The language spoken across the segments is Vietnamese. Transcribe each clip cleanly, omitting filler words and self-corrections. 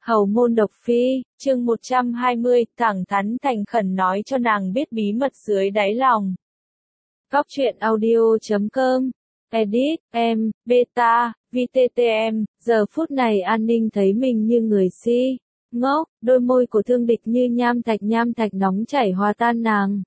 Hầu Môn Độc Phi, chương 120, thẳng thắn thành khẩn nói cho nàng biết bí mật dưới đáy lòng. Góc truyện audio.com, edit, em, beta, VTTM, giờ phút này An Ninh thấy mình như người si, ngốc, đôi môi của Thương Địch như nham thạch nóng chảy hòa tan nàng.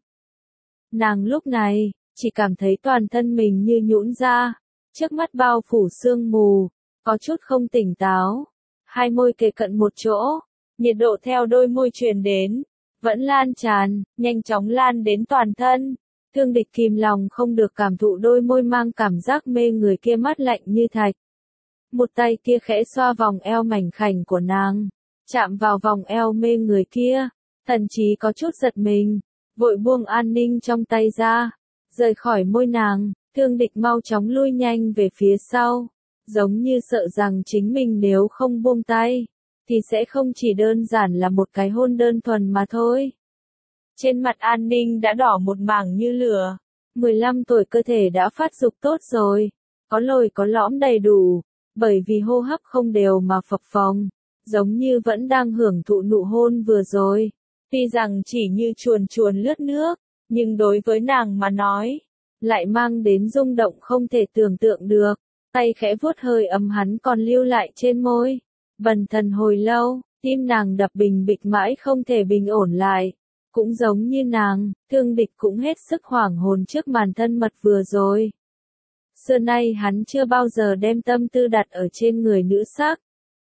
Nàng lúc này, chỉ cảm thấy toàn thân mình như nhũn ra, trước mắt bao phủ sương mù, có chút không tỉnh táo. Hai môi kề cận một chỗ, nhiệt độ theo đôi môi truyền đến, vẫn lan tràn, nhanh chóng lan đến toàn thân. Thương Địch kìm lòng không được cảm thụ đôi môi mang cảm giác mê người kia mát lạnh như thạch. Một tay kia khẽ xoa vòng eo mảnh khảnh của nàng, chạm vào vòng eo mê người kia, thậm chí có chút giật mình, vội buông An Ninh trong tay ra, rời khỏi môi nàng. Thương Địch mau chóng lui nhanh về phía sau, giống như sợ rằng chính mình nếu không buông tay, thì sẽ không chỉ đơn giản là một cái hôn đơn thuần mà thôi. Trên mặt An Ninh đã đỏ một mảng như lửa, 15 tuổi cơ thể đã phát dục tốt rồi, có lồi có lõm đầy đủ, bởi vì hô hấp không đều mà phập phồng, giống như vẫn đang hưởng thụ nụ hôn vừa rồi. Tuy rằng chỉ như chuồn chuồn lướt nước, nhưng đối với nàng mà nói, lại mang đến rung động không thể tưởng tượng được. Tay khẽ vuốt hơi ấm hắn còn lưu lại trên môi. Bần thần hồi lâu, tim nàng đập bình bịch mãi không thể bình ổn lại. Cũng giống như nàng, Thương Địch cũng hết sức hoảng hồn trước màn thân mật vừa rồi. Xưa nay hắn chưa bao giờ đem tâm tư đặt ở trên người nữ sắc.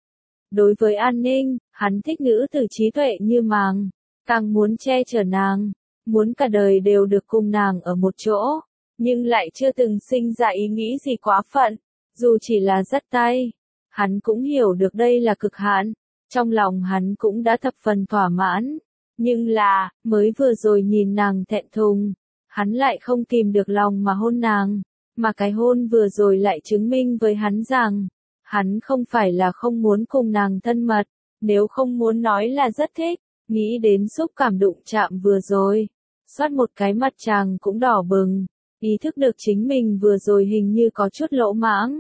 Đối với An Ninh, hắn thích nữ tử trí tuệ như màng, càng muốn che chở nàng, muốn cả đời đều được cùng nàng ở một chỗ, nhưng lại chưa từng sinh ra ý nghĩ gì quá phận. Dù chỉ là dắt tay, hắn cũng hiểu được đây là cực hạn, trong lòng hắn cũng đã thập phần thỏa mãn, nhưng là, mới vừa rồi nhìn nàng thẹn thùng, hắn lại không kìm được lòng mà hôn nàng, mà cái hôn vừa rồi lại chứng minh với hắn rằng, hắn không phải là không muốn cùng nàng thân mật, nếu không muốn nói là rất thích, nghĩ đến xúc cảm đụng chạm vừa rồi, xoát một cái mặt chàng cũng đỏ bừng. Ý thức được chính mình vừa rồi hình như có chút lỗ mãng.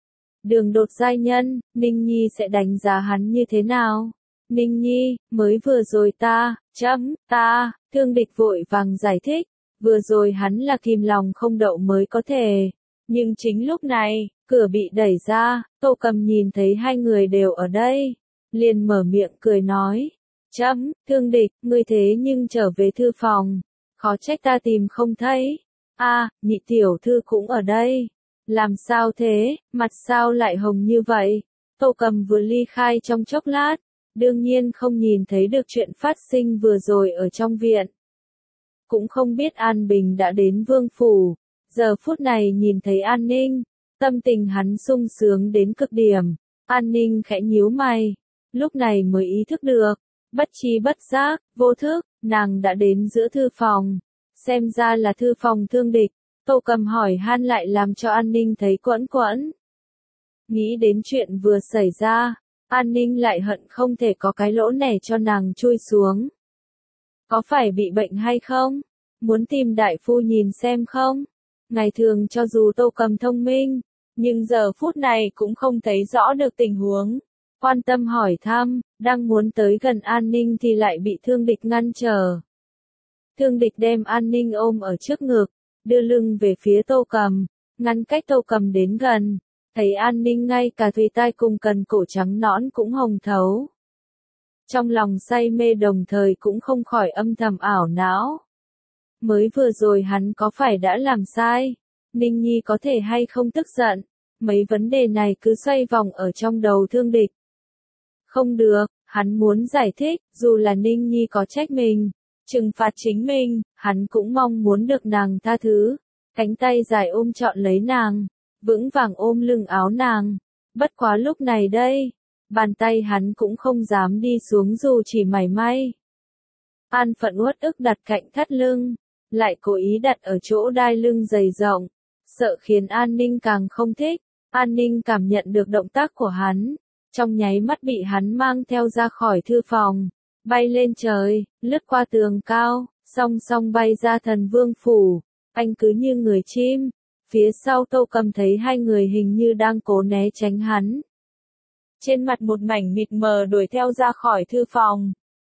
Đường Đột giai nhân, Ninh Nhi sẽ đánh giá hắn như thế nào? Ninh Nhi, mới vừa rồi ta, Thương Địch vội vàng giải thích, vừa rồi hắn là kìm lòng không đậu mới có thể. Nhưng chính lúc này, cửa bị đẩy ra, Tô Cầm nhìn thấy hai người đều ở đây, liền mở miệng cười nói. Thương Địch, ngươi thế nhưng trở về thư phòng, khó trách ta tìm không thấy. Nhị tiểu thư cũng ở đây. Làm sao thế, mặt sao lại hồng như vậy? Tô Cầm vừa ly khai trong chốc lát, đương nhiên không nhìn thấy được chuyện phát sinh vừa rồi ở trong viện. Cũng không biết An Bình đã đến vương phủ, giờ phút này nhìn thấy An Ninh, tâm tình hắn sung sướng đến cực điểm. An Ninh khẽ nhíu mày, lúc này mới ý thức được, bất tri bất giác, vô thức, nàng đã đến giữa thư phòng. Xem ra là thư phòng Thương Địch. Tô Cầm hỏi han lại làm cho An Ninh thấy quẫn quẫn. Nghĩ đến chuyện vừa xảy ra, An Ninh lại hận không thể có cái lỗ nẻ cho nàng chui xuống. Có phải bị bệnh hay không? Muốn tìm đại phu nhìn xem không? Ngày thường cho dù Tô Cầm thông minh, nhưng giờ phút này cũng không thấy rõ được tình huống. Quan tâm hỏi thăm, đang muốn tới gần An Ninh thì lại bị Thương Địch ngăn trở. Thương Địch đem An Ninh ôm ở trước ngực, đưa lưng về phía Tô Cầm, ngăn cách Tô Cầm đến gần, thấy An Ninh ngay cả thùy tai cùng cần cổ trắng nõn cũng hồng thấu. Trong lòng say mê đồng thời cũng không khỏi âm thầm ảo não. Mới vừa rồi hắn có phải đã làm sai? Ninh Nhi có thể hay không tức giận? Mấy vấn đề này cứ xoay vòng ở trong đầu Thương Địch. Không được, hắn muốn giải thích, dù là Ninh Nhi có trách mình, trừng phạt chính mình, hắn cũng mong muốn được nàng tha thứ. Cánh tay dài ôm trọn lấy nàng, vững vàng ôm lưng áo nàng. Bất quá lúc này đây, bàn tay hắn cũng không dám đi xuống dù chỉ mảy may. An Phận uất ức đặt cạnh thắt lưng, lại cố ý đặt ở chỗ đai lưng dày rộng, sợ khiến An Ninh càng không thích. An Ninh cảm nhận được động tác của hắn, trong nháy mắt bị hắn mang theo ra khỏi thư phòng. Bay lên trời, lướt qua tường cao, song song bay ra Thần Vương phủ. Anh cứ như người chim. Phía sau Tô Cầm thấy hai người hình như đang cố né tránh hắn. trên mặt một mảnh mịt mờ đuổi theo ra khỏi thư phòng.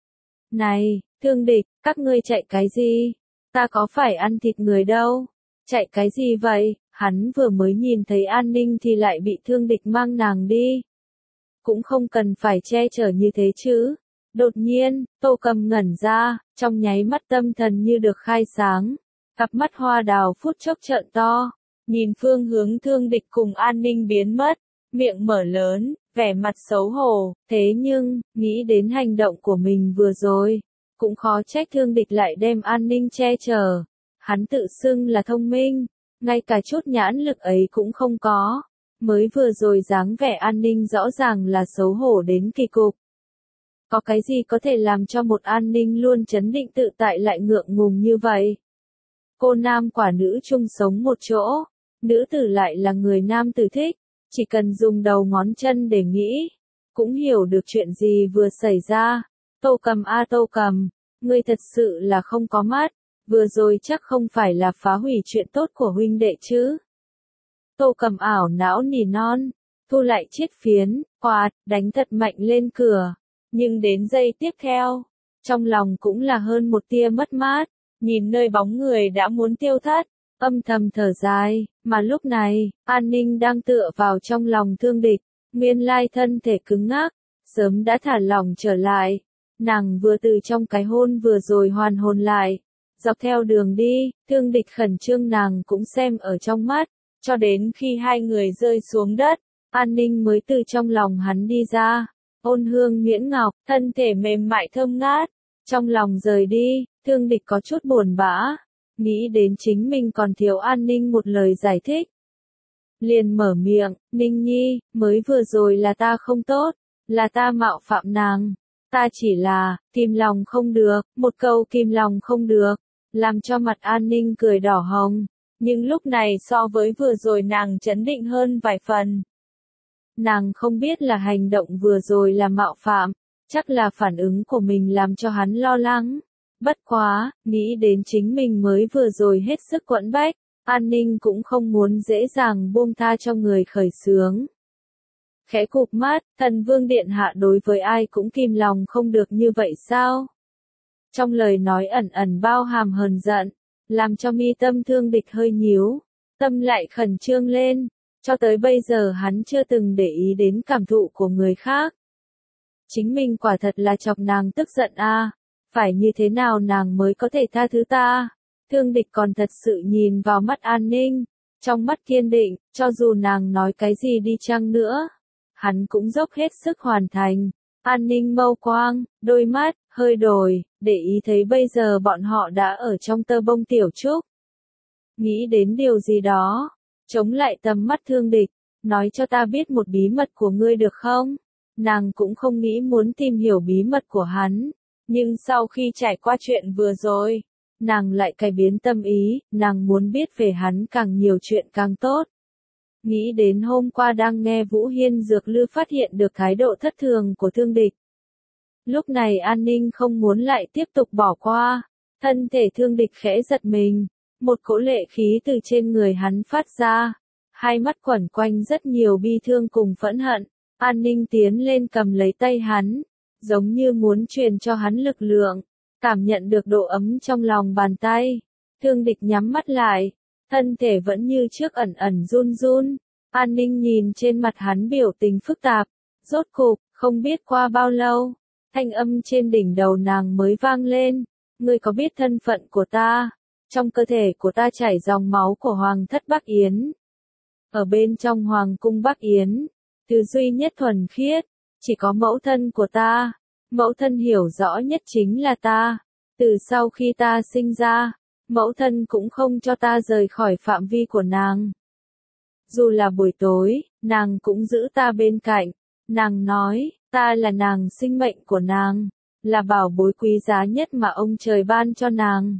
Này, Thương Địch, các ngươi chạy cái gì? Ta có phải ăn thịt người đâu. Chạy cái gì vậy? Hắn vừa mới nhìn thấy An Ninh thì lại bị Thương Địch mang nàng đi. Cũng không cần phải che chở như thế chứ. Đột nhiên, Tô Cầm ngẩn ra, trong nháy mắt tâm thần như được khai sáng. Cặp mắt hoa đào phút chốc trợn to, nhìn phương hướng Thương Địch cùng An Ninh biến mất, miệng mở lớn, vẻ mặt xấu hổ, thế nhưng, nghĩ đến hành động của mình vừa rồi, cũng khó trách Thương Địch lại đem An Ninh che chở. Hắn tự xưng là thông minh, ngay cả chút nhãn lực ấy cũng không có, mới vừa rồi dáng vẻ An Ninh rõ ràng là xấu hổ đến kỳ cục. Có cái gì có thể làm cho một An Ninh luôn trấn định tự tại lại ngượng ngùng như vậy? Cô nam quả nữ chung sống một chỗ, nữ tử lại là người nam tử thích, chỉ cần dùng đầu ngón chân để nghĩ, cũng hiểu được chuyện gì vừa xảy ra. Tô Cầm a Tô Cầm, ngươi thật sự là không có mắt, vừa rồi chắc không phải là phá hủy chuyện tốt của huynh đệ chứ. Tô Cầm ảo não nỉ non, thu lại chiếc phiến, quạt, đánh thật mạnh lên cửa, nhưng đến giây tiếp theo, trong lòng cũng là hơn một tia mất mát. Nhìn nơi bóng người đã muốn tiêu thất, âm thầm thở dài, mà lúc này, An Ninh đang tựa vào trong lòng Thương Địch, nguyên lai thân thể cứng ngắc, sớm đã thả lỏng trở lại. Nàng vừa từ trong cái hôn vừa rồi hoàn hồn lại, dọc theo đường đi, Thương Địch khẩn trương nàng cũng xem ở trong mắt, cho đến khi hai người rơi xuống đất, An Ninh mới từ trong lòng hắn đi ra, ôn hương nhuyễn ngọc, thân thể mềm mại thơm ngát, trong lòng rời đi. Thương Địch có chút buồn bã, nghĩ đến chính mình còn thiếu An Ninh một lời giải thích. Liền mở miệng, Ninh Nhi, mới vừa rồi là ta không tốt, là ta mạo phạm nàng, ta chỉ là, kìm lòng không được, một câu kìm lòng không được, làm cho mặt An Ninh cười đỏ hồng, nhưng lúc này so với vừa rồi nàng trấn định hơn vài phần. Nàng không biết là hành động vừa rồi là mạo phạm, chắc là phản ứng của mình làm cho hắn lo lắng. Bất quá, nghĩ đến chính mình mới vừa rồi hết sức quẫn bách, An Ninh cũng không muốn dễ dàng buông tha cho người khởi xướng. Khẽ cụp mắt, Thần Vương Điện Hạ đối với ai cũng kìm lòng không được như vậy sao? Trong lời nói ẩn ẩn bao hàm hờn giận, làm cho mi tâm Thương Địch hơi nhíu, tâm lại khẩn trương lên, cho tới bây giờ hắn chưa từng để ý đến cảm thụ của người khác. Chính mình quả thật là chọc nàng tức giận a. Phải như thế nào nàng mới có thể tha thứ ta? Thương Địch còn thật sự nhìn vào mắt An Ninh, trong mắt kiên định, cho dù nàng nói cái gì đi chăng nữa, hắn cũng dốc hết sức hoàn thành. An Ninh mâu quang, đôi mắt, hơi đổi, để ý thấy bây giờ bọn họ đã ở trong tơ bông tiểu trúc. Nghĩ đến điều gì đó, chống lại tầm mắt Thương Địch, nói cho ta biết một bí mật của ngươi được không? Nàng cũng không nghĩ muốn tìm hiểu bí mật của hắn. Nhưng sau khi trải qua chuyện vừa rồi, nàng lại cải biến tâm ý, nàng muốn biết về hắn càng nhiều chuyện càng tốt. Nghĩ đến hôm qua đang nghe Vũ Hiên Dược Lư phát hiện được thái độ thất thường của Thương Địch. Lúc này An Ninh không muốn lại tiếp tục bỏ qua, thân thể Thương Địch khẽ giật mình, một cỗ lệ khí từ trên người hắn phát ra, hai mắt quẩn quanh rất nhiều bi thương cùng phẫn hận. An Ninh tiến lên cầm lấy tay hắn, giống như muốn truyền cho hắn lực lượng, cảm nhận được độ ấm trong lòng bàn tay. Thương Địch nhắm mắt lại, thân thể vẫn như trước ẩn ẩn run run. An Ninh nhìn trên mặt hắn biểu tình phức tạp, rốt cục, không biết qua bao lâu, thanh âm trên đỉnh đầu nàng mới vang lên. Ngươi có biết thân phận của ta? Trong cơ thể của ta chảy dòng máu của Hoàng thất Bắc Yến. Ở bên trong Hoàng cung Bắc Yến, thứ duy nhất thuần khiết, chỉ có mẫu thân của ta. Mẫu thân hiểu rõ nhất chính là ta. Từ sau khi ta sinh ra, mẫu thân cũng không cho ta rời khỏi phạm vi của nàng. Dù là buổi tối, nàng cũng giữ ta bên cạnh. Nàng nói, ta là nàng sinh mệnh của nàng, là bảo bối quý giá nhất mà ông trời ban cho nàng.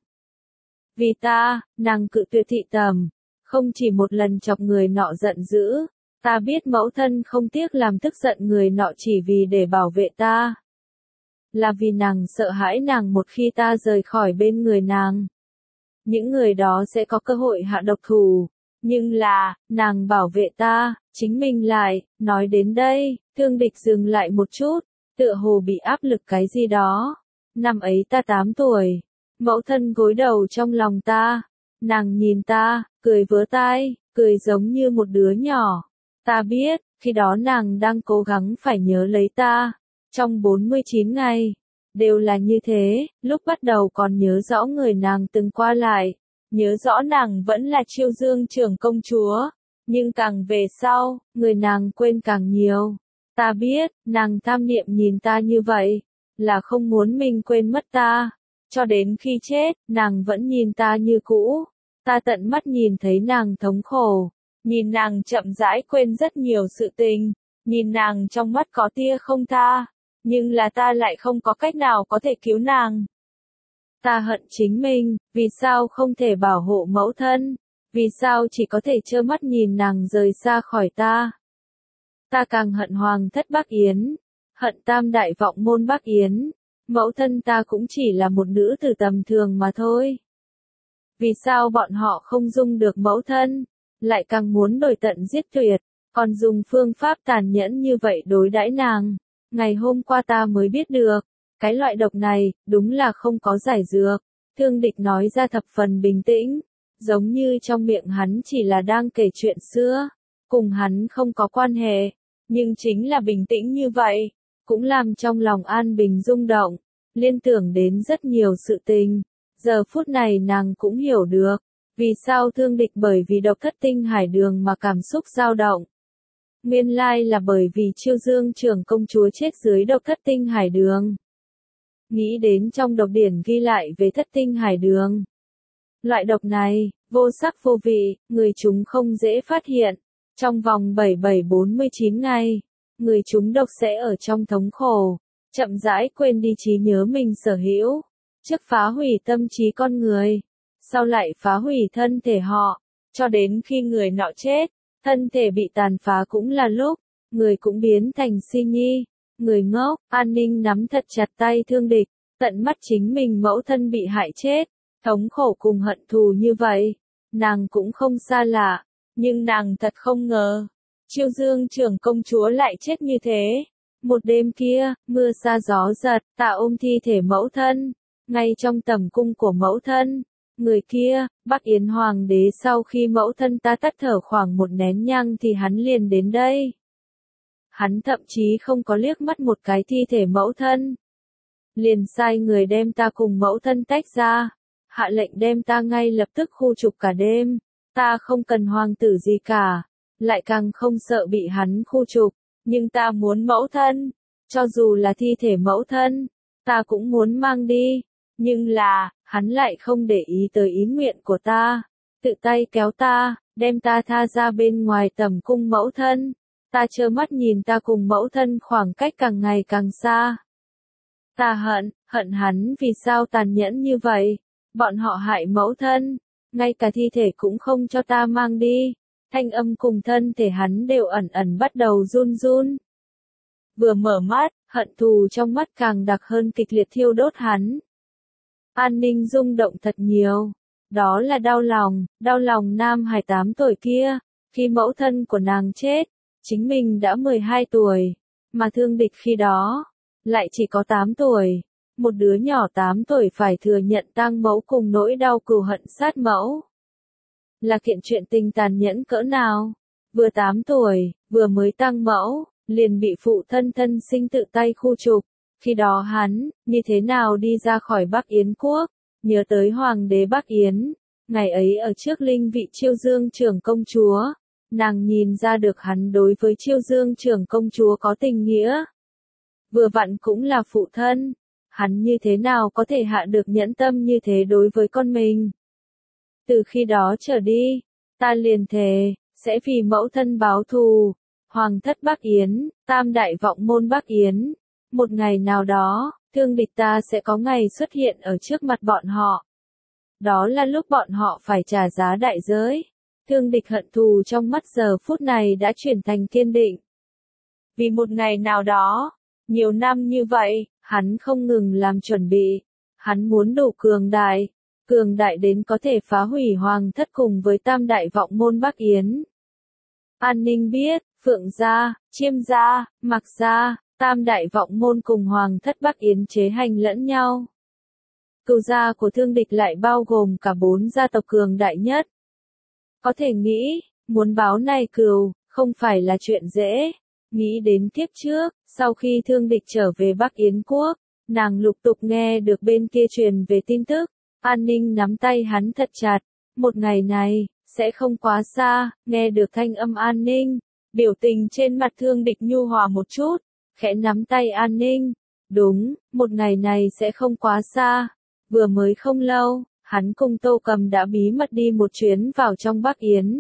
Vì ta, nàng cự tuyệt thị tầm, không chỉ một lần chọc người nọ giận dữ. Ta biết mẫu thân không tiếc làm tức giận người nọ chỉ vì để bảo vệ ta. Là vì nàng sợ hãi nàng một khi ta rời khỏi bên người nàng. Những người đó sẽ có cơ hội hạ độc thủ. Nhưng là, nàng bảo vệ ta, chính mình lại, nói đến đây, Thương Địch dừng lại một chút, tựa hồ bị áp lực cái gì đó. Năm ấy ta 8 tuổi, mẫu thân gối đầu trong lòng ta, nàng nhìn ta, cười vớ tai, cười giống như một đứa nhỏ. Ta biết, khi đó nàng đang cố gắng phải nhớ lấy ta, trong 49 ngày, đều là như thế, lúc bắt đầu còn nhớ rõ người nàng từng qua lại, nhớ rõ nàng vẫn là Chiêu Dương trưởng công chúa, nhưng càng về sau, người nàng quên càng nhiều. Ta biết, nàng tham niệm nhìn ta như vậy, là không muốn mình quên mất ta, cho đến khi chết, nàng vẫn nhìn ta như cũ, ta tận mắt nhìn thấy nàng thống khổ, nhìn nàng chậm rãi quên rất nhiều sự tình, nhìn nàng trong mắt có tia không tha, nhưng là ta lại không có cách nào có thể cứu nàng. Ta hận chính mình, vì sao không thể bảo hộ mẫu thân, vì sao chỉ có thể trơ mắt nhìn nàng rời xa khỏi ta. Ta càng hận Hoàng thất Bắc Yến, hận Tam đại vọng môn Bắc Yến, mẫu thân ta cũng chỉ là một nữ tử tầm thường mà thôi. Vì sao bọn họ không dung được mẫu thân, lại càng muốn đổi tận giết tuyệt, còn dùng phương pháp tàn nhẫn như vậy đối đãi nàng. Ngày hôm qua ta mới biết được, cái loại độc này, đúng là không có giải dược. Thương Địch nói ra thập phần bình tĩnh, giống như trong miệng hắn chỉ là đang kể chuyện xưa, cùng hắn không có quan hệ, nhưng chính là bình tĩnh như vậy, cũng làm trong lòng An Bình rung động, liên tưởng đến rất nhiều sự tình. Giờ phút này nàng cũng hiểu được, vì sao Thương Địch bởi vì độc thất tinh hải đường mà cảm xúc dao động. Nguyên lai là bởi vì Chiêu Dương trưởng công chúa chết dưới độc thất tinh hải đường. Nghĩ đến trong độc điển ghi lại về thất tinh hải đường. Loại độc này, vô sắc vô vị, người chúng không dễ phát hiện. Trong vòng 7749 ngày, người chúng độc sẽ ở trong thống khổ, chậm rãi quên đi trí nhớ mình sở hữu, trước phá hủy tâm trí con người, sau lại phá hủy thân thể họ, cho đến khi người nọ chết, thân thể bị tàn phá cũng là lúc, người cũng biến thành si nhi, người ngốc. An Ninh nắm thật chặt tay Thương Địch, tận mắt chính mình mẫu thân bị hại chết, thống khổ cùng hận thù như vậy, nàng cũng không xa lạ, nhưng nàng thật không ngờ, Chiêu Dương trưởng công chúa lại chết như thế. Một đêm kia, mưa sa gió giật, ta ôm thi thể mẫu thân, ngay trong tầm cung của mẫu thân. Người kia, Bắc Yến Hoàng đế sau khi mẫu thân ta tắt thở khoảng một nén nhang thì hắn liền đến đây. Hắn thậm chí không có liếc mắt một cái thi thể mẫu thân. Liền sai người đem ta cùng mẫu thân tách ra, hạ lệnh đem ta ngay lập tức khu trục cả đêm. Ta không cần hoàng tử gì cả, lại càng không sợ bị hắn khu trục, nhưng ta muốn mẫu thân, cho dù là thi thể mẫu thân, ta cũng muốn mang đi. Nhưng là, hắn lại không để ý tới ý nguyện của ta, tự tay kéo ta, đem ta tha ra bên ngoài tầm cung mẫu thân. Ta trơ mắt nhìn ta cùng mẫu thân khoảng cách càng ngày càng xa. Ta hận hắn vì sao tàn nhẫn như vậy. Bọn họ hại mẫu thân, ngay cả thi thể cũng không cho ta mang đi. Thanh âm cùng thân thể hắn đều ẩn ẩn bắt đầu run run. Vừa mở mắt, hận thù trong mắt càng đặc hơn kịch liệt thiêu đốt hắn. An Ninh rung động thật nhiều. Đó là đau lòng nam hài 8 tuổi kia, khi mẫu thân của nàng chết, chính mình đã 12 tuổi, mà Thương Địch khi đó, lại chỉ có 8 tuổi. Một đứa nhỏ 8 tuổi phải thừa nhận tang mẫu cùng nỗi đau cừu hận sát mẫu. Là kiện chuyện tình tàn nhẫn cỡ nào? Vừa 8 tuổi, vừa mới tang mẫu, liền bị phụ thân thân sinh tự tay khu trục. Khi đó hắn, như thế nào đi ra khỏi Bắc Yến quốc, nhớ tới Hoàng đế Bắc Yến, ngày ấy ở trước linh vị Chiêu Dương trưởng công chúa, nàng nhìn ra được hắn đối với Chiêu Dương trưởng công chúa có tình nghĩa. Vừa vặn cũng là phụ thân, hắn như thế nào có thể hạ được nhẫn tâm như thế đối với con mình. Từ khi đó trở đi, ta liền thề, sẽ vì mẫu thân báo thù. Hoàng thất Bắc Yến, Tam đại vọng môn Bắc Yến. Một ngày nào đó, Thương Địch ta sẽ có ngày xuất hiện ở trước mặt bọn họ. Đó là lúc bọn họ phải trả giá đại giới. Thương Địch hận thù trong mắt giờ phút này đã chuyển thành kiên định. Vì một ngày nào đó, nhiều năm như vậy, hắn không ngừng làm chuẩn bị. Hắn muốn đủ cường đại đến có thể phá hủy hoàng thất cùng với Tam đại vọng môn Bắc Yến. An Ninh biết, Phượng gia, Chiêm gia, Mạc gia, tam đại vọng môn cùng Hoàng thất Bắc Yến chế hành lẫn nhau. Cửu gia của Thương Địch lại bao gồm cả 4 gia tộc cường đại nhất. Có thể nghĩ, muốn báo này cừu, không phải là chuyện dễ. Nghĩ đến kiếp trước, sau khi Thương Địch trở về Bắc Yến quốc, nàng lục tục nghe được bên kia truyền về tin tức. An Ninh nắm tay hắn thật chặt. Một ngày này, sẽ không quá xa, nghe được thanh âm An Ninh. Biểu tình trên mặt Thương Địch nhu hòa một chút, khẽ nắm tay An Ninh. Đúng, một ngày này sẽ không quá xa. Vừa mới không lâu, hắn cùng Tô Cầm đã bí mật đi một chuyến vào trong Bắc Yến.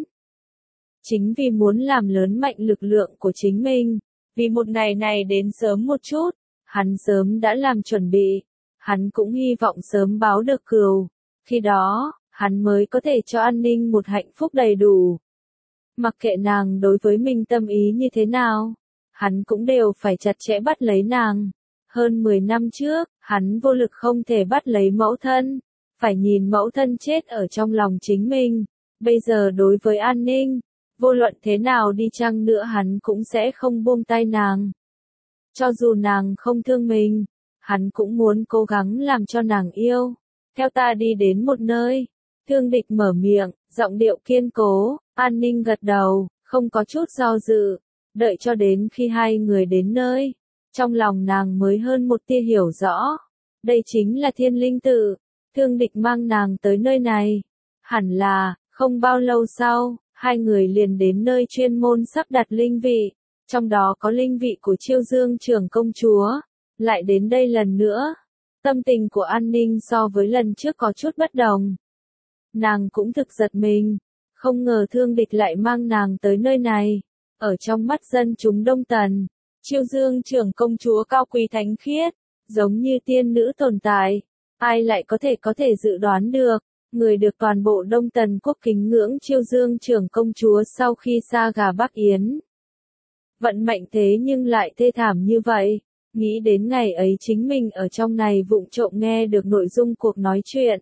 Chính vì muốn làm lớn mạnh lực lượng của chính mình, vì một ngày này đến sớm một chút, hắn sớm đã làm chuẩn bị. Hắn cũng hy vọng sớm báo được cừu. Khi đó, hắn mới có thể cho An Ninh một hạnh phúc đầy đủ. Mặc kệ nàng đối với mình tâm ý như thế nào, hắn cũng đều phải chặt chẽ bắt lấy nàng. Hơn 10 năm trước, hắn vô lực không thể bắt lấy mẫu thân, phải nhìn mẫu thân chết ở trong lòng chính mình. Bây giờ đối với An Ninh, vô luận thế nào đi chăng nữa hắn cũng sẽ không buông tay nàng. Cho dù nàng không thương mình, hắn cũng muốn cố gắng làm cho nàng yêu. Theo ta đi đến một nơi. Thương Địch mở miệng, giọng điệu kiên cố. An Ninh gật đầu, không có chút do dự. Đợi cho đến khi hai người đến nơi, trong lòng nàng mới hơn một tia hiểu rõ. Đây chính là Thiên Linh Tự. Thương Địch mang nàng tới nơi này. Hẳn là, không bao lâu sau, hai người liền đến nơi chuyên môn sắp đặt linh vị. Trong đó có linh vị của Chiêu Dương trưởng công chúa. Lại đến đây lần nữa. Tâm tình của An Ninh so với lần trước có chút bất đồng. Nàng cũng thực giật mình. Không ngờ Thương Địch lại mang nàng tới nơi này. Ở trong mắt dân chúng Đông Tần, Chiêu Dương trưởng công chúa cao quý thánh khiết, giống như tiên nữ tồn tại. Ai lại có thể dự đoán được, người được toàn bộ Đông Tần quốc kính ngưỡng Chiêu Dương trưởng công chúa sau khi xa gà Bắc Yến. Vận mệnh thế nhưng lại thê thảm như vậy. Nghĩ đến ngày ấy chính mình ở trong này vụng trộm nghe được nội dung cuộc nói chuyện.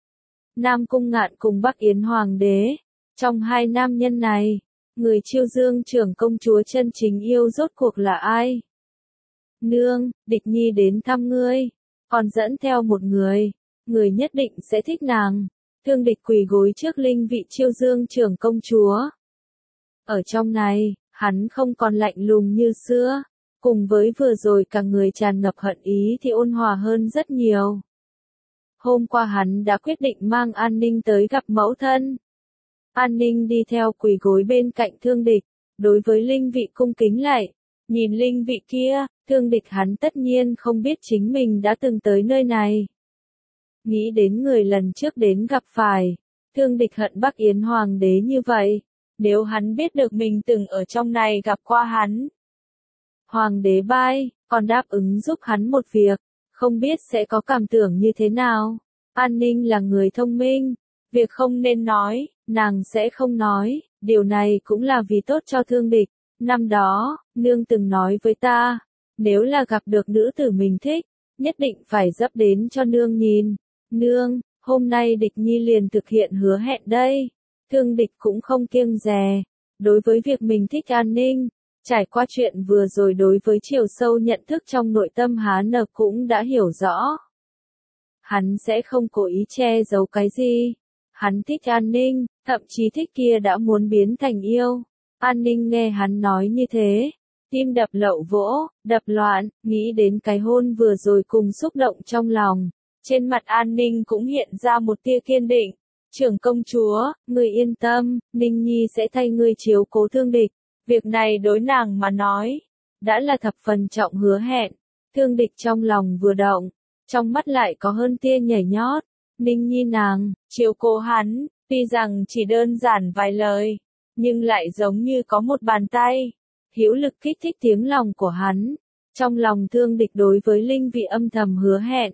Nam Cung Ngạn cùng Bắc Yến Hoàng đế. Trong hai nam nhân này, người Chiêu Dương trưởng công chúa chân chính yêu rốt cuộc là ai? Nương, Địch Nhi đến thăm ngươi. Còn dẫn theo một người. Người nhất định sẽ thích nàng. Thương Địch quỳ gối trước linh vị Chiêu Dương trưởng công chúa. Ở trong này, hắn không còn lạnh lùng như xưa. Cùng với vừa rồi cả người tràn ngập hận ý thì ôn hòa hơn rất nhiều. Hôm qua hắn đã quyết định mang An Ninh tới gặp mẫu thân. An Ninh đi theo quỳ gối bên cạnh Thương Địch, đối với linh vị cung kính lại. Nhìn linh vị kia, Thương Địch hắn tất nhiên không biết chính mình đã từng tới nơi này. Nghĩ đến người lần trước đến gặp phải, Thương Địch hận Bắc Yến Hoàng đế như vậy. Nếu hắn biết được mình từng ở trong này gặp qua hắn. Hoàng đế bai, còn đáp ứng giúp hắn một việc, không biết sẽ có cảm tưởng như thế nào. An Ninh là người thông minh, việc không nên nói, nàng sẽ không nói, điều này cũng là vì tốt cho Thương Địch. Năm đó, nương từng nói với ta, nếu là gặp được nữ tử mình thích, nhất định phải dấp đến cho nương nhìn. Nương, hôm nay Địch Nhi liền thực hiện hứa hẹn đây. Thương Địch cũng không kiêng dè, đối với việc mình thích An Ninh. Trải qua chuyện vừa rồi đối với chiều sâu nhận thức trong nội tâm hắn cũng đã hiểu rõ. Hắn sẽ không cố ý che giấu cái gì. Hắn thích An Ninh, thậm chí thích kia đã muốn biến thành yêu. An Ninh nghe hắn nói như thế. Tim đập lậu vỗ, đập loạn, nghĩ đến cái hôn vừa rồi cùng xúc động trong lòng. Trên mặt An Ninh cũng hiện ra một tia kiên định. Trưởng công chúa, người yên tâm, Ninh Nhi sẽ thay ngươi chiếu cố Thương Địch. Việc này đối nàng mà nói, đã là thập phần trọng hứa hẹn. Thương Địch trong lòng vừa động, trong mắt lại có hơn tia nhảy nhót. Ninh Nhi nàng, chiếu cố hắn, tuy rằng chỉ đơn giản vài lời, nhưng lại giống như có một bàn tay, hữu lực kích thích tiếng lòng của hắn. Trong lòng Thương Địch đối với linh vị âm thầm hứa hẹn.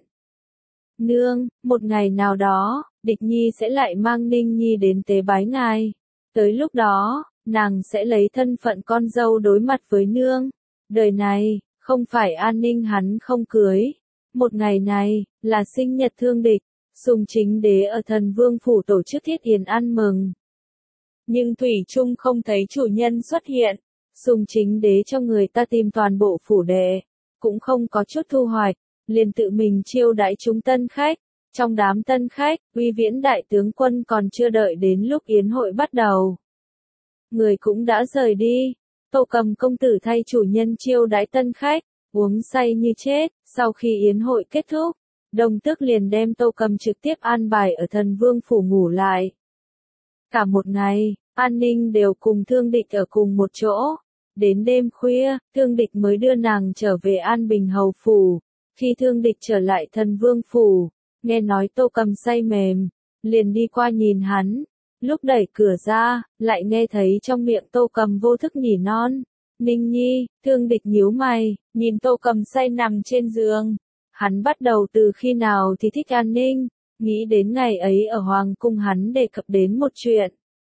Nương, một ngày nào đó, Địch Nhi sẽ lại mang Ninh Nhi đến tế bái ngài. Tới lúc đó, nàng sẽ lấy thân phận con dâu đối mặt với nương. Đời này, không phải An Ninh hắn không cưới. Một ngày này, là sinh nhật Thương Địch. Sùng Chính Đế ở Thần Vương phủ tổ chức thiết yến ăn mừng. nhưng thủy chung không thấy chủ nhân xuất hiện. Sùng Chính Đế cho người ta tìm toàn bộ phủ đệ, cũng không có chút thu hoạch, liền tự mình chiêu đãi chúng tân khách. Trong đám tân khách, Uy Viễn đại tướng quân còn chưa đợi đến lúc yến hội bắt đầu. Người cũng đã rời đi. Tô Cầm công tử thay chủ nhân chiêu đãi tân khách, uống say như chết. Sau khi yến hội kết thúc, Đồng Tước liền đem Tô Cầm trực tiếp an bài ở Thần Vương phủ ngủ lại. Cả một ngày, An Ninh đều cùng Thương Địch ở cùng một chỗ. Đến đêm khuya, Thương Địch mới đưa nàng trở về An Bình Hầu phủ. Khi Thương Địch trở lại Thần Vương phủ, nghe nói Tô Cầm say mềm, liền đi qua nhìn hắn. Lúc đẩy cửa ra, lại nghe thấy trong miệng Tô Cầm vô thức nhỉ non. Ninh Nhi. Thương Địch nhíu mày, nhìn Tô Cầm say nằm trên giường. Hắn bắt đầu từ khi nào thì thích An Ninh, nghĩ đến ngày ấy ở Hoàng cung hắn đề cập đến một chuyện.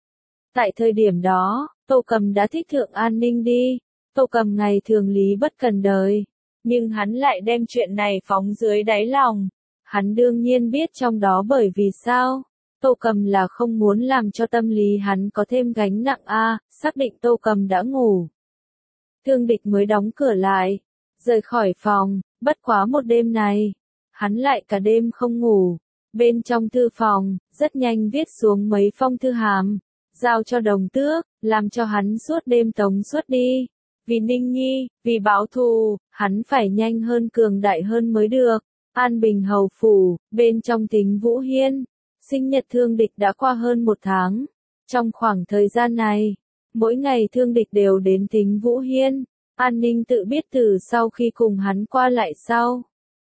Tại thời điểm đó, Tô Cầm đã thích thượng An Ninh đi. Tô Cầm ngày thường lý bất cần đời, nhưng hắn lại đem chuyện này phóng dưới đáy lòng. Hắn đương nhiên biết trong đó bởi vì sao. Tô Cầm là không muốn làm cho tâm lý hắn có thêm gánh nặng xác định Tô Cầm đã ngủ. Thương Địch mới đóng cửa lại, rời khỏi phòng, bất quá một đêm này, hắn lại cả đêm không ngủ. Bên trong thư phòng, rất nhanh viết xuống mấy phong thư hàm, giao cho Đồng Tước, làm cho hắn suốt đêm tống suốt đi. Vì Ninh Nhi, vì báo thù, hắn phải nhanh hơn cường đại hơn mới được. An Bình Hầu phủ, bên trong Tính Vũ Hiên, sinh nhật Thương Địch đã qua hơn một tháng. Trong khoảng thời gian này, mỗi ngày Thương Địch đều đến Tính Vũ Hiên. An Ninh tự biết từ sau khi cùng hắn qua lại sau.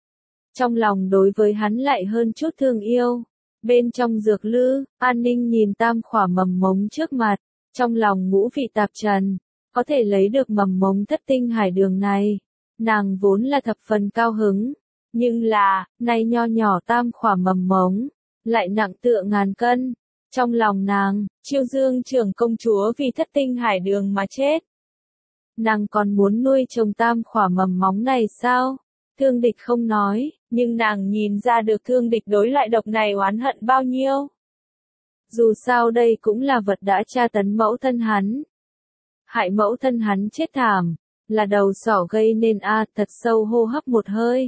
Trong lòng đối với hắn lại hơn chút thương yêu. Bên trong dược lư, An Ninh nhìn tam khỏa mầm mống trước mặt, trong lòng ngũ vị tạp trần, có thể lấy được mầm mống thất tinh hải đường này. Nàng vốn là thập phần cao hứng, nhưng là, nay nho nhỏ tam khỏa mầm mống, lại nặng tựa ngàn cân. Trong lòng nàng, Chiêu Dương trưởng công chúa vì thất tinh hải đường mà chết. Nàng còn muốn nuôi trồng tam khỏa mầm móng này sao? Thương Địch không nói, nhưng nàng nhìn ra được Thương Địch đối loại độc này oán hận bao nhiêu. Dù sao đây cũng là vật đã tra tấn mẫu thân hắn. Hại mẫu thân hắn chết thảm, là đầu sỏ gây nên thật sâu hô hấp một hơi.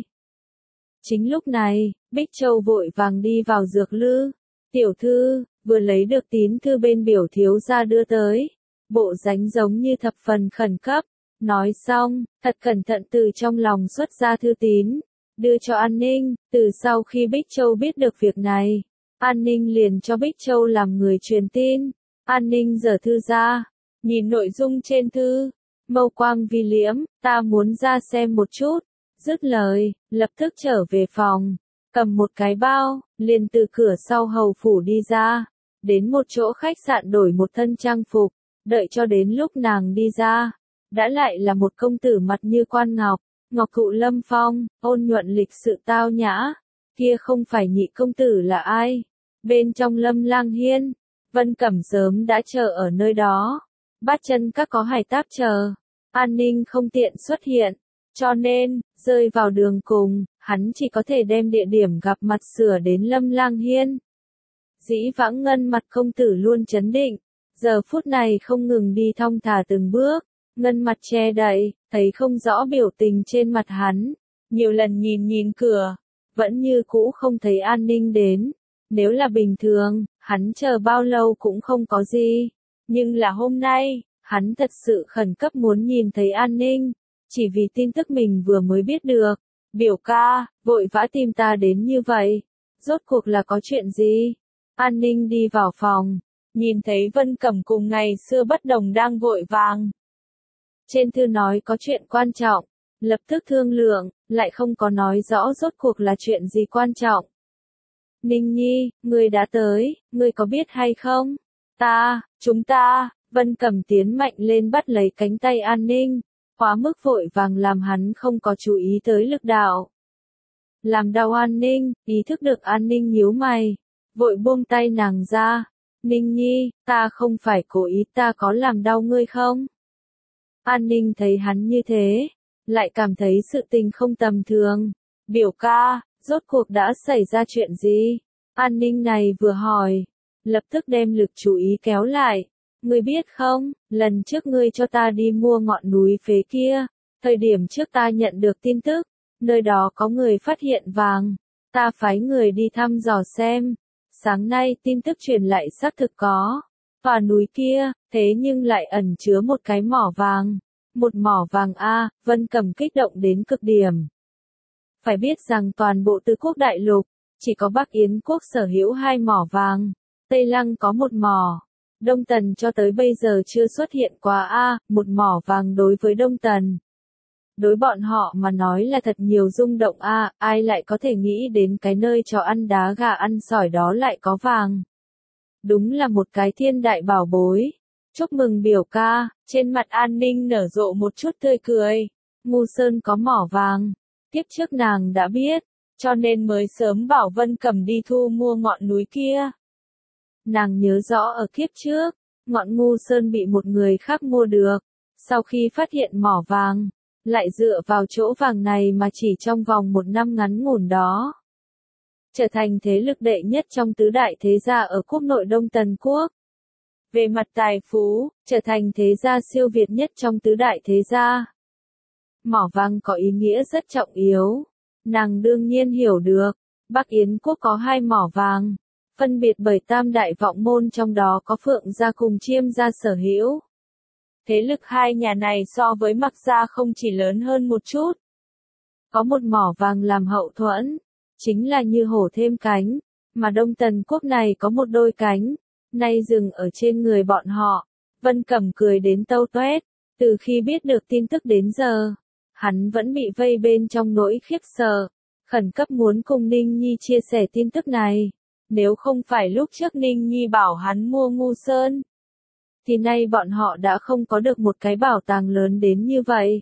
Chính lúc này, Bích Châu vội vàng đi vào dược lư. Tiểu thư, vừa lấy được tín thư bên biểu thiếu gia đưa tới. Bộ dáng giống như thập phần khẩn cấp. Nói xong, thật cẩn thận từ trong lòng xuất ra thư tín, đưa cho An Ninh. Từ sau khi Bích Châu biết được việc này, An Ninh liền cho Bích Châu làm người truyền tin. An Ninh giở thư ra, nhìn nội dung trên thư, mâu quang vi liễm, ta muốn ra xem một chút. Dứt lời, lập tức trở về phòng, cầm một cái bao, liền từ cửa sau hầu phủ đi ra, đến một chỗ khách sạn đổi một thân trang phục, đợi cho đến lúc nàng đi ra. Đã lại là một công tử mặt như quan ngọc, ngọc thụ lâm phong, ôn nhuận lịch sự tao nhã. Kia không phải nhị công tử là ai? Bên trong Lâm Lang Hiên, Vân Cẩm sớm đã chờ ở nơi đó. Bát Chân Các có Hải Táp chờ. An Ninh không tiện xuất hiện, cho nên, rơi vào đường cùng, hắn chỉ có thể đem địa điểm gặp mặt sửa đến Lâm Lang Hiên. Dĩ vãng Ngân mặt công tử luôn chấn định, giờ phút này không ngừng đi thong thả từng bước. Ngân mặt che đậy, thấy không rõ biểu tình trên mặt hắn. Nhiều lần nhìn cửa, vẫn như cũ không thấy An Ninh đến. Nếu là bình thường, hắn chờ bao lâu cũng không có gì. Nhưng là hôm nay, hắn thật sự khẩn cấp muốn nhìn thấy An Ninh. Chỉ vì tin tức mình vừa mới biết được. Biểu ca, vội vã tìm ta đến như vậy. Rốt cuộc là có chuyện gì? An Ninh đi vào phòng, nhìn thấy Vân Cẩm cùng ngày xưa bất đồng đang vội vàng. Trên thư nói có chuyện quan trọng, lập tức thương lượng, lại không có nói rõ rốt cuộc là chuyện gì quan trọng. Ninh Nhi, ngươi đã tới, ngươi có biết hay không? Chúng ta, Vân Cẩm tiến mạnh lên bắt lấy cánh tay An Ninh, quá mức vội vàng làm hắn không có chú ý tới lực đạo. Làm đau An Ninh, ý thức được An Ninh nhíu mày, vội buông tay nàng ra. Ninh Nhi, ta không phải cố ý, ta có làm đau ngươi không? An Ninh thấy hắn như thế, lại cảm thấy sự tình không tầm thường. Biểu ca, rốt cuộc đã xảy ra chuyện gì? An Ninh này vừa hỏi, lập tức đem lực chú ý kéo lại. Ngươi biết không, lần trước ngươi cho ta đi mua ngọn núi phế kia, thời điểm trước ta nhận được tin tức, nơi đó có người phát hiện vàng, ta phái người đi thăm dò xem. Sáng nay tin tức truyền lại xác thực có. Tòa núi kia, thế nhưng lại ẩn chứa một cái mỏ vàng. Một mỏ vàng A, Vân Cẩm kích động đến cực điểm. Phải biết rằng toàn bộ Tứ Quốc đại lục, chỉ có Bắc Yến quốc sở hữu 2 mỏ vàng. Tây Lăng có 1 mỏ. Đông Tần cho tới bây giờ chưa xuất hiện qua A, một mỏ vàng đối với Đông Tần. Đối bọn họ mà nói là thật nhiều rung động A, ai lại có thể nghĩ đến cái nơi cho ăn đá gà ăn sỏi đó lại có vàng. Đúng là một cái thiên đại bảo bối. Chúc mừng biểu ca, trên mặt An Ninh nở rộ một chút tươi cười. Ngu Sơn có mỏ vàng. Kiếp trước nàng đã biết, cho nên mới sớm bảo Vân Cẩm đi thu mua ngọn núi kia. Nàng nhớ rõ ở kiếp trước, ngọn Ngu Sơn bị một người khác mua được. Sau khi phát hiện mỏ vàng, lại dựa vào chỗ vàng này mà chỉ trong vòng 1 năm ngắn ngủn đó, trở thành thế lực đệ nhất trong tứ đại thế gia ở quốc nội Đông Tần quốc. Về mặt tài phú, trở thành thế gia siêu việt nhất trong tứ đại thế gia. Mỏ vàng có ý nghĩa rất trọng yếu. Nàng đương nhiên hiểu được, Bắc Yến quốc có 2 mỏ vàng, phân biệt bởi tam đại vọng môn, trong đó có Phượng gia cùng Chiêm gia sở hữu. Thế lực 2 nhà này so với Mạc gia không chỉ lớn hơn một chút. Có một mỏ vàng làm hậu thuẫn, chính là như hổ thêm cánh, mà Đông Tần quốc này có một đôi cánh, nay dừng ở trên người bọn họ. Vân Cẩm cười đến tâu toét, từ khi biết được tin tức đến giờ, hắn vẫn bị vây bên trong nỗi khiếp sợ, khẩn cấp muốn cùng Ninh Nhi chia sẻ tin tức này. Nếu không phải lúc trước Ninh Nhi bảo hắn mua Ngu Sơn, thì nay bọn họ đã không có được một cái bảo tàng lớn đến như vậy.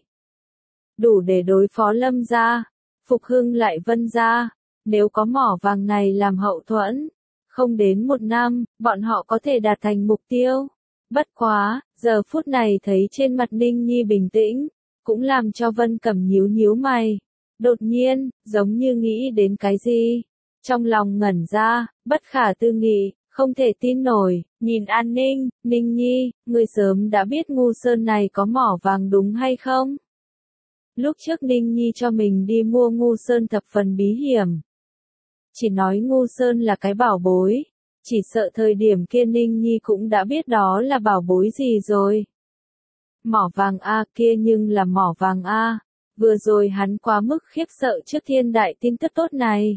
Đủ để đối phó Lâm gia, phục hưng lại Vân gia. Nếu có mỏ vàng này làm hậu thuẫn, không đến 1 năm, bọn họ có thể đạt thành mục tiêu. Bất quá, giờ phút này thấy trên mặt Ninh Nhi bình tĩnh, cũng làm cho Vân Cẩm nhíu nhíu mày. Đột nhiên, giống như nghĩ đến cái gì. Trong lòng ngẩn ra, bất khả tư nghị, không thể tin nổi, nhìn An Ninh, Ninh Nhi, ngươi sớm đã biết Ngu Sơn này có mỏ vàng đúng hay không? Lúc trước Ninh Nhi cho mình đi mua Ngu Sơn thập phần bí hiểm. Chỉ nói Ngu Sơn là cái bảo bối, chỉ sợ thời điểm kia Ninh Nhi cũng đã biết đó là bảo bối gì rồi. Mỏ vàng A kia nhưng là mỏ vàng A, vừa rồi hắn quá mức khiếp sợ trước thiên đại tin tức tốt này,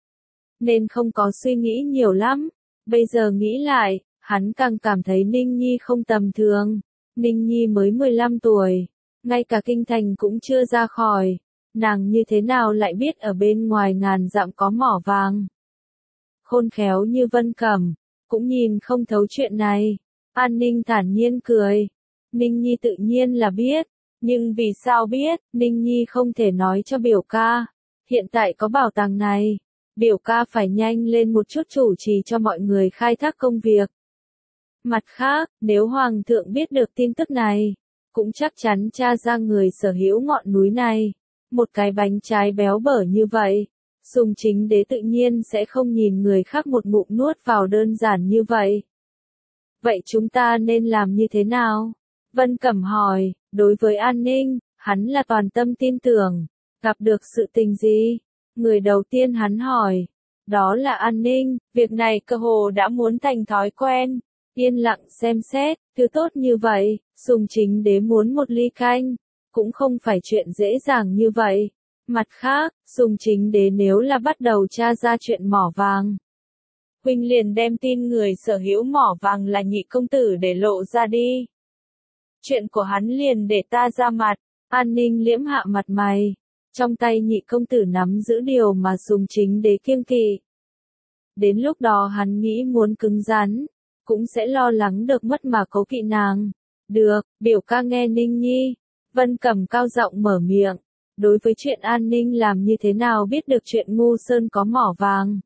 nên không có suy nghĩ nhiều lắm. Bây giờ nghĩ lại, hắn càng cảm thấy Ninh Nhi không tầm thường. Ninh Nhi mới 15 tuổi, ngay cả kinh thành cũng chưa ra khỏi, nàng như thế nào lại biết ở bên ngoài ngàn dặm có mỏ vàng. Khôn khéo như Vân Cẩm, cũng nhìn không thấu chuyện này. An Ninh thản nhiên cười. Ninh Nhi tự nhiên là biết, nhưng vì sao biết, Ninh Nhi không thể nói cho biểu ca. Hiện tại có bảo tàng này, biểu ca phải nhanh lên một chút chủ trì cho mọi người khai thác công việc. Mặt khác, nếu Hoàng thượng biết được tin tức này, cũng chắc chắn tra ra người sở hữu ngọn núi này. Một cái bánh trái béo bở như vậy, Sùng Chính Đế tự nhiên sẽ không nhìn người khác một ngụm nuốt vào đơn giản như vậy. Vậy chúng ta nên làm như thế nào? Vân Cẩm hỏi. Đối với An Ninh, hắn là toàn tâm tin tưởng. Gặp được sự tình gì? Người đầu tiên hắn hỏi, đó là An Ninh. Việc này cơ hồ đã muốn thành thói quen. Yên lặng xem xét, thứ tốt như vậy, Sùng Chính Đế muốn một ly canh, cũng không phải chuyện dễ dàng như vậy. Mặt khác, Sùng Chính Đế nếu là bắt đầu tra ra chuyện mỏ vàng, huynh liền đem tin người sở hữu mỏ vàng là Nhị công tử để lộ ra đi. Chuyện của hắn liền để ta ra mặt. An Ninh liễm hạ mặt mày. Trong tay Nhị công tử nắm giữ điều mà Sùng Chính Đế kiêng kỵ. Đến lúc đó hắn nghĩ muốn cứng rắn, cũng sẽ lo lắng được mất mà cố kỵ nàng. Được, biểu ca nghe Ninh Nhi. Vân Cẩm cao giọng mở miệng. Đối với chuyện An Ninh làm như thế nào biết được chuyện Ngu Sơn có mỏ vàng?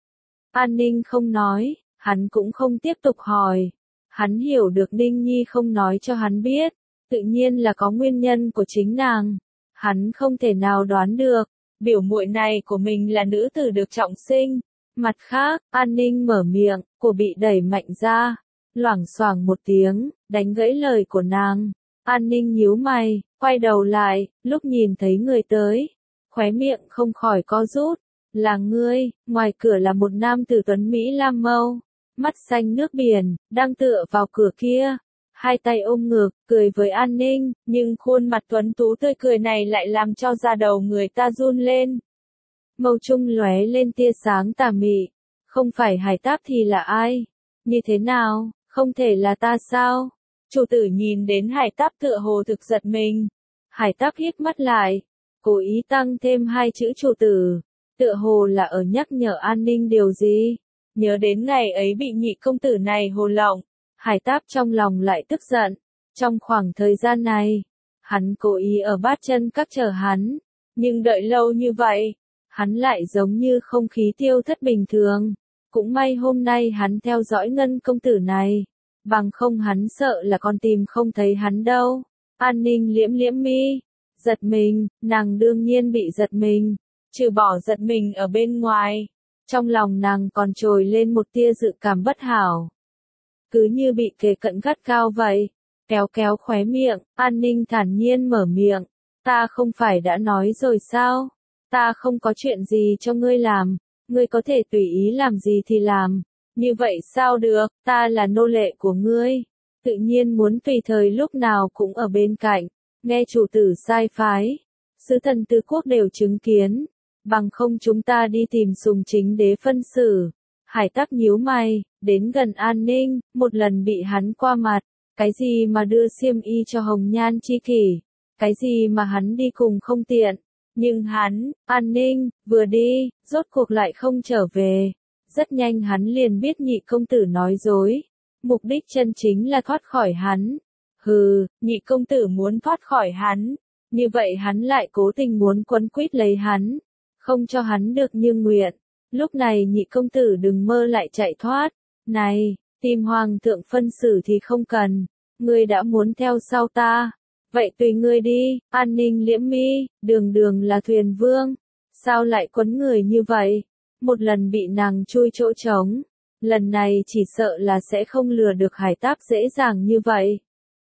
An Ninh không nói, hắn cũng không tiếp tục hỏi. Hắn hiểu được Ninh Nhi không nói cho hắn biết, tự nhiên là có nguyên nhân của chính nàng. Hắn không thể nào đoán được, biểu muội này của mình là nữ tử được trọng sinh. Mặt khác, An Ninh mở miệng, của bị đẩy mạnh ra. Loảng xoảng một tiếng, đánh gãy lời của nàng. An Ninh nhíu mày, quay đầu lại, lúc nhìn thấy người tới, khóe miệng không khỏi co rút. Là ngươi, ngoài cửa là một nam tử tuấn Mỹ lam mâu, mắt xanh nước biển, đang tựa vào cửa kia, hai tay ôm ngực, cười với An Ninh, nhưng khuôn mặt tuấn tú tươi cười này lại làm cho da đầu người ta run lên. Mâu trung lóe lên tia sáng tà mị, không phải Hải Táp thì là ai? Như thế nào, không thể là ta sao? Chủ tử nhìn đến Hải Táp tựa hồ thực giật mình. Hải Táp híp mắt lại, cố ý tăng thêm hai chữ chủ tử, tựa hồ là ở nhắc nhở An Ninh điều gì. Nhớ đến ngày ấy bị nhị công tử này hồ lộng, Hải Táp trong lòng lại tức giận. Trong khoảng thời gian này, hắn cố ý ở bát chân các chờ hắn, nhưng đợi lâu như vậy, hắn lại giống như không khí tiêu thất bình thường. Cũng may hôm nay hắn theo dõi Ngân công tử này, bằng không hắn sợ là còn tìm không thấy hắn đâu. An Ninh liễm liễm mi, giật mình, nàng đương nhiên bị giật mình, trừ bỏ giật mình ở bên ngoài, trong lòng nàng còn trồi lên một tia dự cảm bất hảo. Cứ như bị kề cận gắt cao vậy, kéo kéo khóe miệng, An Ninh thản nhiên mở miệng, ta không phải đã nói rồi sao, ta không có chuyện gì cho ngươi làm, ngươi có thể tùy ý làm gì thì làm, như vậy sao được, ta là nô lệ của ngươi, tự nhiên muốn tùy thời lúc nào cũng ở bên cạnh, nghe chủ tử sai phái, sứ thần tứ quốc đều chứng kiến, bằng không chúng ta đi tìm Sùng Chính Đế phân xử. Hải Táp nhíu mày, đến gần An Ninh, một lần bị hắn qua mặt, cái gì mà đưa xiêm y cho Hồng Nhan chi kỷ, cái gì mà hắn đi cùng không tiện, nhưng hắn, An Ninh, vừa đi, rốt cuộc lại không trở về. Rất nhanh hắn liền biết nhị công tử nói dối, mục đích chân chính là thoát khỏi hắn. Hừ, nhị công tử muốn thoát khỏi hắn, như vậy hắn lại cố tình muốn quấn quýt lấy hắn, không cho hắn được như nguyện. Lúc này nhị công tử đừng mơ lại chạy thoát, này, tìm hoàng thượng phân xử thì không cần, ngươi đã muốn theo sau ta, vậy tùy ngươi đi. An Ninh liễm mi, đường đường là thuyền vương, sao lại quấn người như vậy, một lần bị nàng chui chỗ trống, lần này chỉ sợ là sẽ không lừa được Hải Táp dễ dàng như vậy.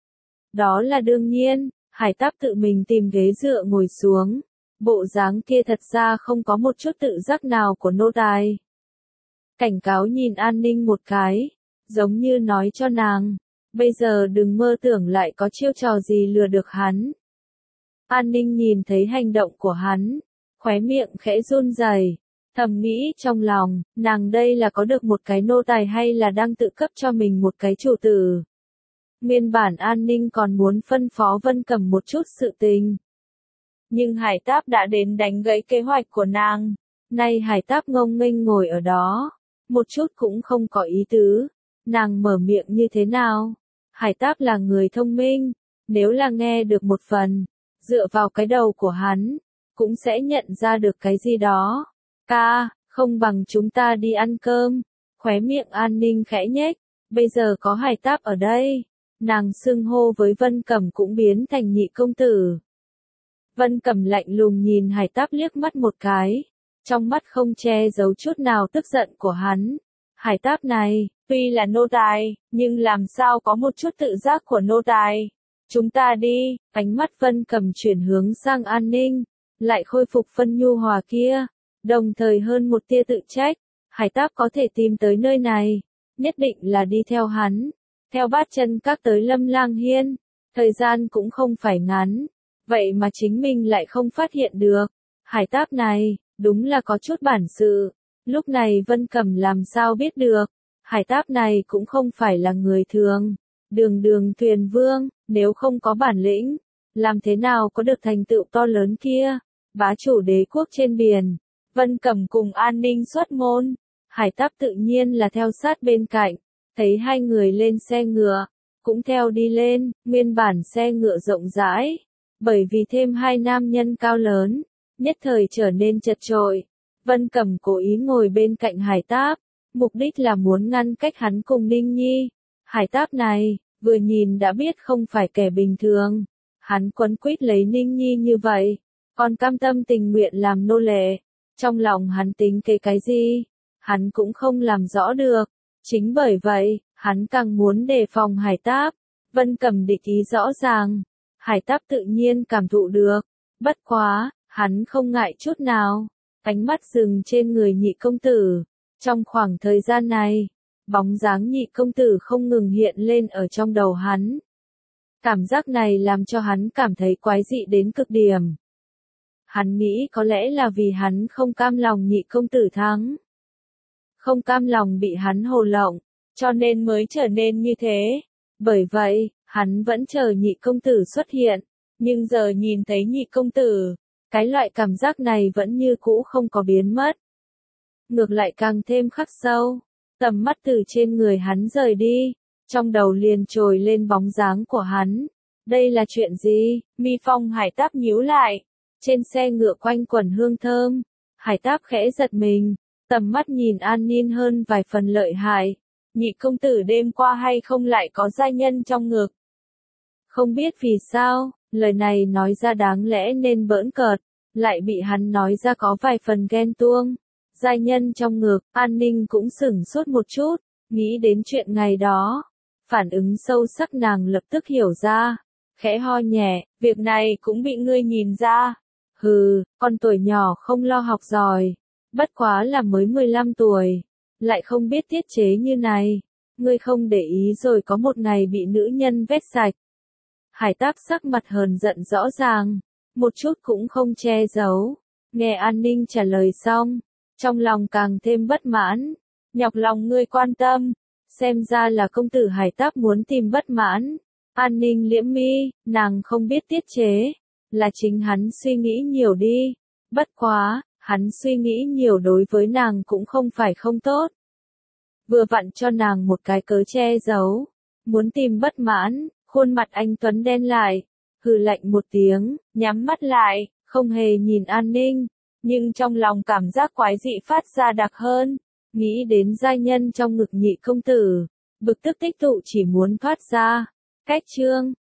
Đó là đương nhiên, Hải Táp tự mình tìm ghế dựa ngồi xuống. Bộ dáng kia thật ra không có một chút tự giác nào của nô tài. Cảnh cáo nhìn An Ninh một cái, giống như nói cho nàng, bây giờ đừng mơ tưởng lại có chiêu trò gì lừa được hắn. An Ninh nhìn thấy hành động của hắn, khóe miệng khẽ run rẩy, thầm nghĩ trong lòng, nàng đây là có được một cái nô tài hay là đang tự cấp cho mình một cái chủ tử. Nguyên bản An Ninh còn muốn phân phó Vân Cẩm một chút sự tình. Nhưng Hải Táp đã đến đánh gãy kế hoạch của nàng. Nay Hải Táp ngông nghênh ngồi ở đó, một chút cũng không có ý tứ. Nàng mở miệng như thế nào? Hải Táp là người thông minh, nếu là nghe được một phần, dựa vào cái đầu của hắn, cũng sẽ nhận ra được cái gì đó. Ca, không bằng chúng ta đi ăn cơm. Khóe miệng An Ninh khẽ nhếch, bây giờ có Hải Táp ở đây, nàng xưng hô với Vân Cẩm cũng biến thành nhị công tử. Vân Cẩm lạnh lùng nhìn Hải Táp liếc mắt một cái, trong mắt không che giấu chút nào tức giận của hắn. Hải Táp này, tuy là nô tài, nhưng làm sao có một chút tự giác của nô tài. Chúng ta đi, ánh mắt Vân Cẩm chuyển hướng sang An Ninh, lại khôi phục phân nhu hòa kia, đồng thời hơn một tia tự trách. Hải Táp có thể tìm tới nơi này, nhất định là đi theo hắn, theo bát chân các tới Lâm Lang Hiên, thời gian cũng không phải ngắn. Vậy mà chính mình lại không phát hiện được. Hải Táp này, đúng là có chút bản sự. Lúc này Vân Cẩm làm sao biết được. Hải Táp này cũng không phải là người thường. Đường đường thuyền vương, nếu không có bản lĩnh, làm thế nào có được thành tựu to lớn kia. Bá chủ đế quốc trên biển. Vân Cẩm cùng An Ninh xuất môn. Hải Táp tự nhiên là theo sát bên cạnh. Thấy hai người lên xe ngựa, cũng theo đi lên. Nguyên bản xe ngựa rộng rãi, bởi vì thêm hai nam nhân cao lớn, nhất thời trở nên chật chội. Vân Cẩm cố ý ngồi bên cạnh Hải Táp, mục đích là muốn ngăn cách hắn cùng Ninh Nhi. Hải Táp này, vừa nhìn đã biết không phải kẻ bình thường. Hắn quấn quýt lấy Ninh Nhi như vậy, còn cam tâm tình nguyện làm nô lệ. Trong lòng hắn tính kế cái gì, hắn cũng không làm rõ được. Chính bởi vậy, Hắn càng muốn đề phòng Hải Táp. Vân Cầm địch ý rõ ràng. Hải Táp tự nhiên cảm thụ được. Bất quá, hắn không ngại chút nào. Ánh mắt dừng trên người nhị công tử. Trong khoảng thời gian này, bóng dáng nhị công tử không ngừng hiện lên ở trong đầu hắn. Cảm giác này làm cho hắn cảm thấy quái dị đến cực điểm. Hắn nghĩ có lẽ là vì hắn không cam lòng nhị công tử thắng. Không cam lòng bị hắn hồ lộng, cho nên mới trở nên như thế. Bởi vậy, hắn vẫn chờ nhị công tử xuất hiện. Nhưng giờ nhìn thấy nhị công tử, cái loại cảm giác này vẫn như cũ không có biến mất. Ngược lại càng thêm khắc sâu. Tầm mắt từ trên người hắn rời đi. Trong đầu liền trồi lên bóng dáng của hắn. Đây là chuyện gì? Mi phong Hải Táp nhíu lại. Trên xe ngựa quanh quẩn hương thơm. Hải Táp khẽ giật mình. Tầm mắt nhìn an ninh hơn vài phần lợi hại. Nhị công tử đêm qua hay không lại có giai nhân trong ngực? Không biết vì sao, lời này nói ra đáng lẽ nên bỡn cợt. Lại bị hắn nói ra có vài phần ghen tuông. Giai nhân trong ngực, an ninh cũng sửng sốt một chút. Nghĩ đến chuyện ngày đó. Phản ứng sâu sắc nàng lập tức hiểu ra. Khẽ ho nhẹ, việc này cũng bị ngươi nhìn ra. Hừ, con tuổi nhỏ không lo học giỏi. Bất quá là mới 15 tuổi. Lại không biết tiết chế như này. Ngươi không để ý rồi có một ngày bị nữ nhân vét sạch. Hải Táp sắc mặt hờn giận rõ ràng. Một chút cũng không che giấu. Nghe an ninh trả lời xong. Trong lòng càng thêm bất mãn. Nhọc lòng ngươi quan tâm. Xem ra là công tử Hải Táp muốn tìm bất mãn. An ninh liễm mi, nàng không biết tiết chế. Là chính hắn suy nghĩ nhiều đi. Bất quá, hắn suy nghĩ nhiều đối với nàng cũng không phải không tốt. Vừa vặn cho nàng một cái cớ che giấu. Muốn tìm bất mãn, khuôn mặt anh Tuấn đen lại. Hừ lạnh một tiếng, nhắm mắt lại, không hề nhìn an ninh. Nhưng trong lòng cảm giác quái dị phát ra đặc hơn. Nghĩ đến giai nhân trong ngực nhị công tử. Bực tức tích tụ chỉ muốn thoát ra. Cách chương